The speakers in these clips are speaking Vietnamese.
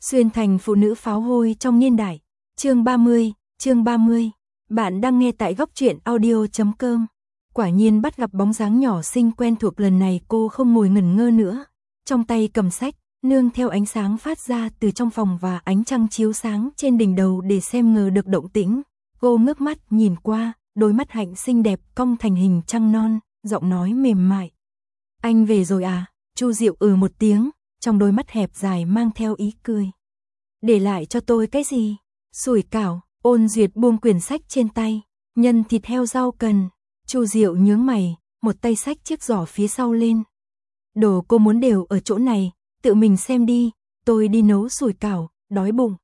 Xuyên thành phụ nữ pháo hôi trong niên đại. Chương 30. Bạn đang nghe tại góc truyện audio.com. Quả nhiên bắt gặp bóng dáng nhỏ xinh quen thuộc, lần này cô không ngồi ngẩn ngơ nữa. Trong tay cầm sách, nương theo ánh sáng phát ra từ trong phòng và ánh trăng chiếu sáng trên đỉnh đầu để xem ngờ được động tĩnh. Cô ngước mắt nhìn qua, đôi mắt hạnh xinh đẹp cong thành hình trăng non, giọng nói mềm mại. Anh về rồi à? Chu Diệu một tiếng, trong đôi mắt hẹp dài mang theo ý cười. Để lại cho tôi cái gì? Sủi cảo. Ôn Duyệt buông quyển sách trên tay. Nhân thịt heo rau cần. Chu Diệu nhướng mày, một tay xách chiếc giỏ phía sau lên. Đồ cô muốn đều ở chỗ này, tự mình xem đi, tôi đi nấu sủi cảo, đói bụng.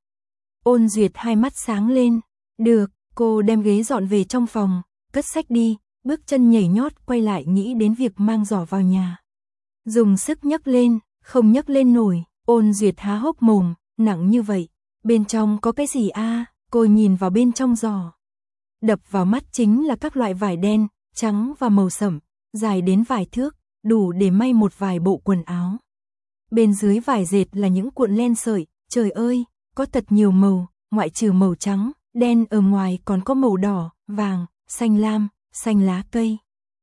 Ôn Duyệt hai mắt sáng lên. Được, cô đem ghế dọn về trong phòng, cất sách đi, bước chân nhảy nhót quay lại nghĩ đến việc mang giỏ vào nhà. Dùng sức nhấc lên, không nhấc lên nổi. Ôn Duyệt há hốc mồm, nặng như vậy, bên trong có cái gì a? Cô nhìn vào bên trong giỏ. Đập vào mắt chính là các loại vải đen, trắng và màu sẫm, dài đến vài thước, đủ để may một vài bộ quần áo. Bên dưới vải dệt là những cuộn len sợi, trời ơi, có thật nhiều màu, ngoại trừ màu trắng, đen ở ngoài còn có màu đỏ, vàng, xanh lam, xanh lá cây.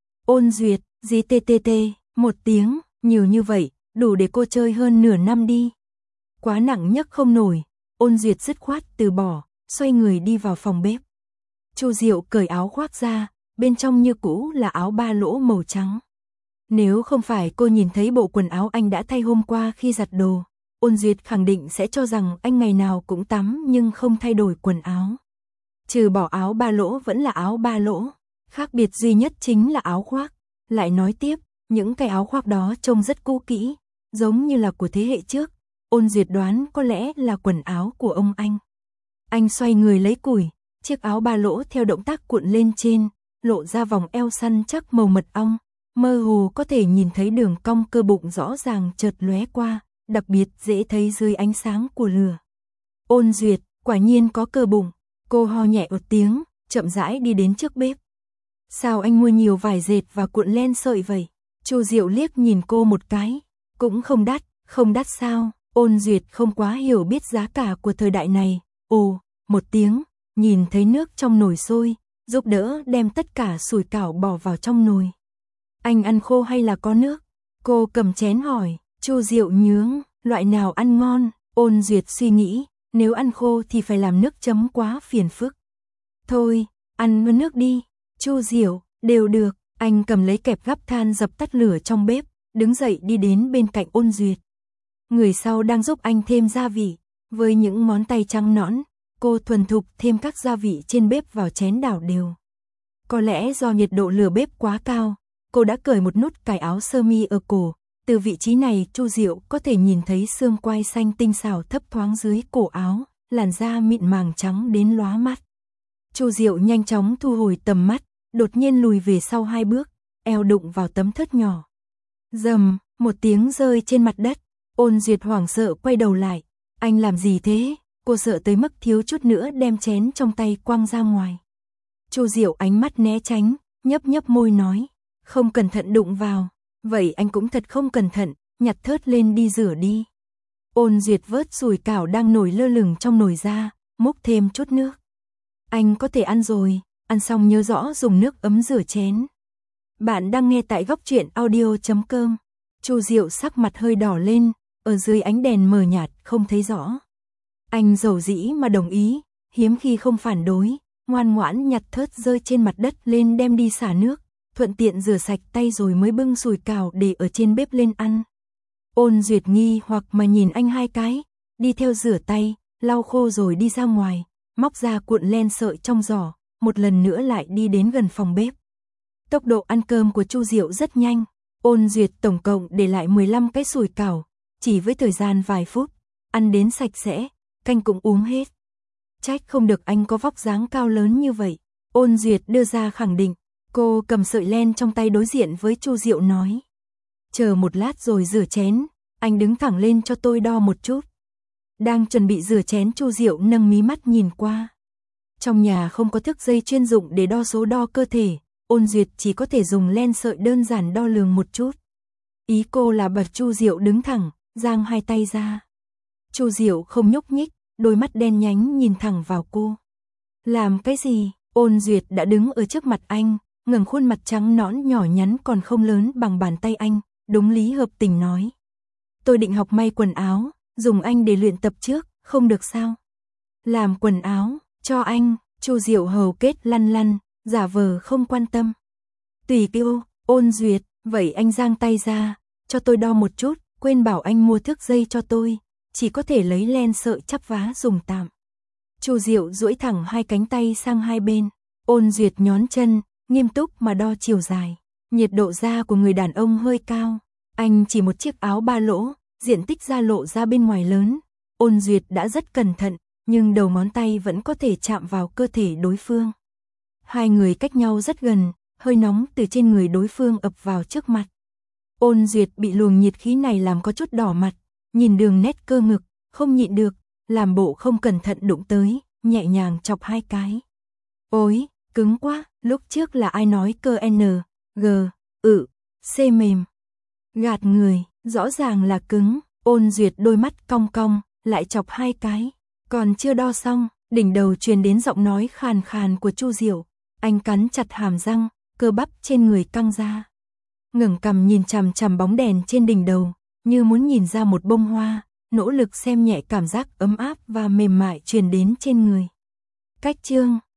Ôn Duyệt, GTTT, một tiếng, nhiều như vậy, đủ để cô chơi hơn nửa năm đi. Quá nặng nhấc không nổi, Ôn Duyệt dứt khoát từ bỏ, xoay người đi vào phòng bếp. Chu Diệu cởi áo khoác ra, bên trong như cũ là áo ba lỗ màu trắng. Nếu không phải cô nhìn thấy bộ quần áo anh đã thay hôm qua khi giặt đồ, Ôn Duyệt khẳng định sẽ cho rằng anh ngày nào cũng tắm nhưng không thay đổi quần áo. Trừ bỏ áo ba lỗ vẫn là áo ba lỗ, khác biệt duy nhất chính là áo khoác. Lại nói tiếp, những cái áo khoác đó trông rất cũ kỹ, giống như là của thế hệ trước. Ôn Duyệt đoán có lẽ là quần áo của ông anh. Anh xoay người lấy củi, chiếc áo ba lỗ theo động tác cuộn lên trên, lộ ra vòng eo săn chắc màu mật ong, mơ hồ có thể nhìn thấy đường cong cơ bụng rõ ràng chợt lóe qua, đặc biệt dễ thấy dưới ánh sáng của lửa. Ôn Duyệt, quả nhiên có cơ bụng, cô ho nhẹ một tiếng, chậm rãi đi đến trước bếp. Sao anh mua nhiều vải dệt và cuộn len sợi vậy? Chu Diệu liếc nhìn cô một cái, cũng không đắt sao? Ôn Duyệt không quá hiểu biết giá cả của thời đại này. Ồ, một tiếng, nhìn thấy nước trong nồi sôi, giúp đỡ đem tất cả sủi cảo bỏ vào trong nồi. Anh ăn khô hay là có nước? Cô cầm chén hỏi. Chu Diệu nhướng, loại nào ăn ngon? Ôn Duyệt suy nghĩ, nếu ăn khô thì phải làm nước chấm quá phiền phức. Thôi, ăn với nước đi. Chu Diệu, đều được. Anh cầm lấy kẹp gắp than dập tắt lửa trong bếp, đứng dậy đi đến bên cạnh Ôn Duyệt. Người sau đang giúp anh thêm gia vị, với những ngón tay trắng nõn, cô thuần thục thêm các gia vị trên bếp vào chén đảo đều. Có lẽ do nhiệt độ lửa bếp quá cao, cô đã cởi một nút cài áo sơ mi ở cổ, từ vị trí này Chu Diệu có thể nhìn thấy xương quai xanh tinh xảo thấp thoáng dưới cổ áo, làn da mịn màng trắng đến lóa mắt. Chu Diệu nhanh chóng thu hồi tầm mắt, đột nhiên lùi về sau 2 bước, eo đụng vào tấm thớt nhỏ. Rầm, một tiếng rơi trên mặt đất. Ôn Duyệt hoảng sợ quay đầu lại. Anh làm gì thế? Cô sợ tới mức thiếu chút nữa đem chén trong tay quăng ra ngoài. Chu Diệu ánh mắt né tránh, nhấp môi nói. Không cẩn thận đụng vào. Vậy anh cũng thật không cẩn thận, nhặt thớt lên đi rửa đi. Ôn Duyệt vớt sủi cảo đang nổi lơ lửng trong nồi ra, múc thêm chút nước. Anh có thể ăn rồi, ăn xong nhớ rõ dùng nước ấm rửa chén. Bạn đang nghe tại góc truyện audio.com. Chu Diệu sắc mặt hơi đỏ lên, ở dưới ánh đèn mờ nhạt không thấy rõ. Anh dầu dĩ mà đồng ý, hiếm khi không phản đối, ngoan ngoãn nhặt thớt rơi trên mặt đất lên đem đi xả nước, thuận tiện rửa sạch tay rồi mới bưng sủi cảo để ở trên bếp lên ăn. Ôn Duyệt nghi hoặc mà nhìn anh 2 cái, đi theo rửa tay, lau khô rồi đi ra ngoài, móc ra cuộn len sợi trong giỏ, một lần nữa lại đi đến gần phòng bếp. Tốc độ ăn cơm của Chu Diệu rất nhanh. Ôn Duyệt tổng cộng để lại 15 cái sủi cảo, chỉ với thời gian vài phút, ăn đến sạch sẽ, canh cũng uống hết. Trách không được anh có vóc dáng cao lớn như vậy. Ôn Duyệt đưa ra khẳng định, cô cầm sợi len trong tay đối diện với Chu Diệu nói. Chờ một lát rồi rửa chén, anh đứng thẳng lên cho tôi đo một chút. Đang chuẩn bị rửa chén Chu Diệu nâng mí mắt nhìn qua. Trong nhà không có thước dây chuyên dụng để đo số đo cơ thể. Ôn Duyệt chỉ có thể dùng len sợi đơn giản đo lường một chút. Ý cô là bật Chu Diệu đứng thẳng, giang 2 tay ra. Chu Diệu không nhúc nhích, đôi mắt đen nhánh nhìn thẳng vào cô. Làm cái gì? Ôn Duyệt đã đứng ở trước mặt anh, ngẩng khuôn mặt trắng nõn nhỏ nhắn còn không lớn bằng bàn tay anh, đúng lý hợp tình nói. Tôi định học may quần áo, dùng anh để luyện tập trước, không được sao? Làm quần áo, cho anh, Chu Diệu hầu kết lăn lăn, giả vờ không quan tâm. Tùy kêu, Ôn Duyệt, vậy anh giang tay ra, cho tôi đo một chút, quên bảo anh mua thước dây cho tôi, chỉ có thể lấy len sợi chắp vá dùng tạm. Chu Diệu duỗi thẳng hai cánh tay sang hai bên, Ôn Duyệt nhón chân, nghiêm túc mà đo chiều dài. Nhiệt độ da của người đàn ông hơi cao, anh chỉ một chiếc áo ba lỗ, diện tích da lộ ra bên ngoài lớn. Ôn Duyệt đã rất cẩn thận, nhưng đầu ngón tay vẫn có thể chạm vào cơ thể đối phương. Hai người cách nhau rất gần, hơi nóng từ trên người đối phương ập vào trước mặt. Ôn Duyệt bị luồng nhiệt khí này làm có chút đỏ mặt, nhìn đường nét cơ ngực, không nhịn được, làm bộ không cẩn thận đụng tới, nhẹ nhàng chọc hai cái. Ôi, cứng quá, lúc trước là ai nói cơ N, G, C mềm. Gạt người, rõ ràng là cứng, Ôn Duyệt đôi mắt cong cong, lại chọc hai cái. Còn chưa đo xong, đỉnh đầu truyền đến giọng nói khàn khàn của Chu Diệu. Anh cắn chặt hàm răng, cơ bắp trên người căng ra. Ngẩng cằm nhìn chằm chằm bóng đèn trên đỉnh đầu, như muốn nhìn ra một bông hoa, nỗ lực xem nhẹ cảm giác ấm áp và mềm mại truyền đến trên người. Cách chương